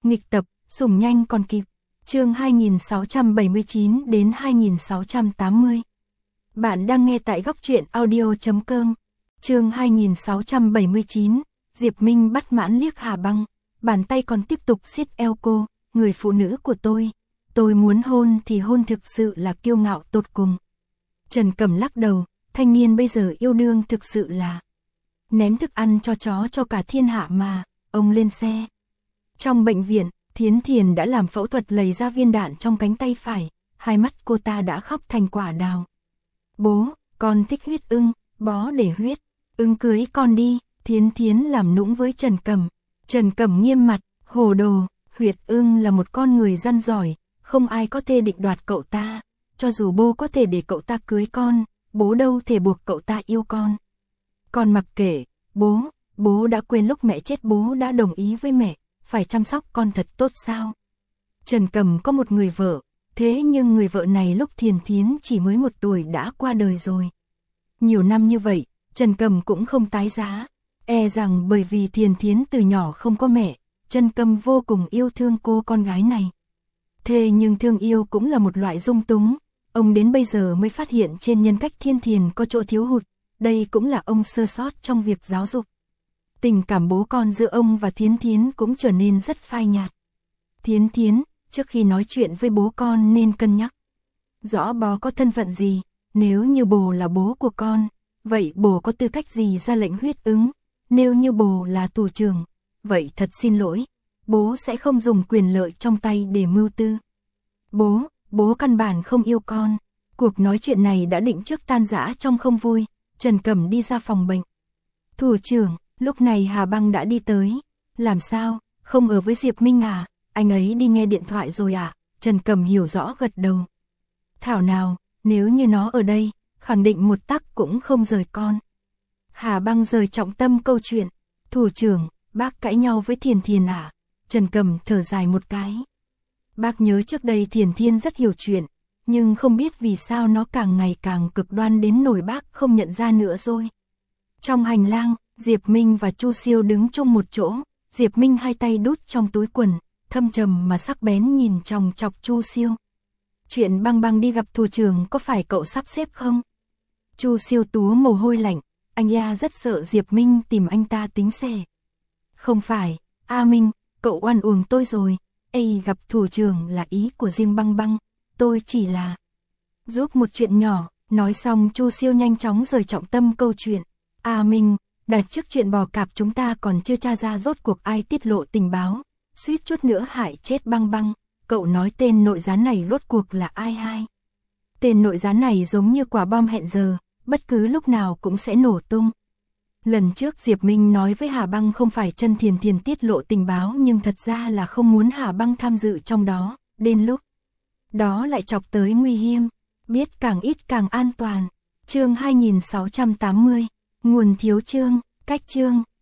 Nghịch tập, sủng nhanh còn kịp. Chương 2679 đến 2680. Bạn đang nghe tại góc truyện audio.com. Chương 2679, Diệp Minh bắt mãn liếc Hà Băng, bàn tay còn tiếp tục siết eo cô, người phụ nữ của tôi muốn hôn thì hôn, thực sự là kiêu ngạo tột cùng. Trần Cẩm lắc đầu, thanh niên bây giờ yêu đương thực sự là ném thức ăn cho chó cho cả thiên hạ mà. Ông lên xe. Trong bệnh viện, Thiến Thiền đã làm phẫu thuật lấy ra viên đạn trong cánh tay phải, hai mắt cô ta đã khóc thành quả đào. Bố, con thích huyết ưng, bó để huyết ưng cưới con đi. Thiến Thiến làm nũng với Trần Cẩm. Trần Cẩm nghiêm mặt, hồ đồ, huyết ưng là một con người gian giỏi, không ai có thể định đoạt cậu ta. Cho dù bố có thể để cậu ta cưới con, bố đâu thể buộc cậu ta yêu con. Con mặc kệ, bố đã quên lúc mẹ chết bố đã đồng ý với mẹ, phải chăm sóc con thật tốt sao. Trần Cẩm có một người vợ, thế nhưng người vợ này lúc Thiền Thiến chỉ mới 1 tuổi đã qua đời rồi. Nhiều năm như vậy, Trần Cẩm cũng không tái giá, e rằng bởi vì Thiền Thiến từ nhỏ không có mẹ, Trần Cẩm vô cùng yêu thương cô con gái này. Thế nhưng thương yêu cũng là một loại dung túng, ông đến bây giờ mới phát hiện trên nhân cách Thiên Thiền có chỗ thiếu hụt, đây cũng là ông sơ sót trong việc giáo dục. Tình cảm bố con giữa ông và Thiến Thiến cũng trở nên rất phai nhạt. Thiến Thiến, trước khi nói chuyện với bố con nên cân nhắc rõ bố có thân phận gì, nếu như bố là bố của con, vậy bố có tư cách gì ra lệnh huyết ưng, nếu như bố là tù trưởng, vậy thật xin lỗi, bố sẽ không dùng quyền lợi trong tay để mưu tư. Bố căn bản không yêu con. Cuộc nói chuyện này đã định trước tan rã trong không vui. Trần Cẩm đi ra phòng bệnh. Thủ trưởng, lúc này Hà Băng đã đi tới. Làm sao, không ở với Diệp Minh à? Anh ấy đi nghe điện thoại rồi à? Trần Cẩm hiểu rõ gật đầu. Thảo nào, nếu như nó ở đây, khẳng định một tắc cũng không rời con. Hà Băng rời trọng tâm câu chuyện. Thủ trưởng, bác cãi nhau với Thiền Thiền à? Trần Cẩm thở dài một cái. Bác nhớ trước đây Thiền Thiên rất hiểu chuyện, nhưng không biết vì sao nó càng ngày càng cực đoan đến nỗi bác không nhận ra nữa rồi. Trong hành lang, Diệp Minh và Chu Siêu đứng chung một chỗ, Diệp Minh hai tay đút trong túi quần, thâm trầm mà sắc bén nhìn chòng chọc Chu Siêu. Chuyện Băng Băng đi gặp thủ trưởng có phải cậu sắp xếp không? Chu Siêu túa mồ hôi lạnh, anh ya rất sợ Diệp Minh tìm anh ta tính xẻ. Không phải, A Minh, cậu oan uổng tôi rồi. Gặp thủ trưởng là ý của riêng Băng Băng, tôi chỉ là giúp một chuyện nhỏ. Nói xong Chu Siêu nhanh chóng rời trọng tâm câu chuyện. Minh, đặt trước chuyện bò cạp chúng ta còn chưa tra ra rốt cuộc ai tiết lộ tình báo, suýt chút nữa hại chết Băng Băng. Cậu nói tên nội gián này rốt cuộc là ai hay? Tên nội gián này giống như quả bom hẹn giờ, bất cứ lúc nào cũng sẽ nổ tung. Lần trước Diệp Minh nói với Hà Băng không phải chân Thiền Thiền tiết lộ tình báo, nhưng thật ra là không muốn Hà Băng tham dự trong đó, đến lúc đó lại chọc tới nguy hiểm. Biết càng ít càng an toàn. Chương 2680, nguồn thiếu chương, cách chương.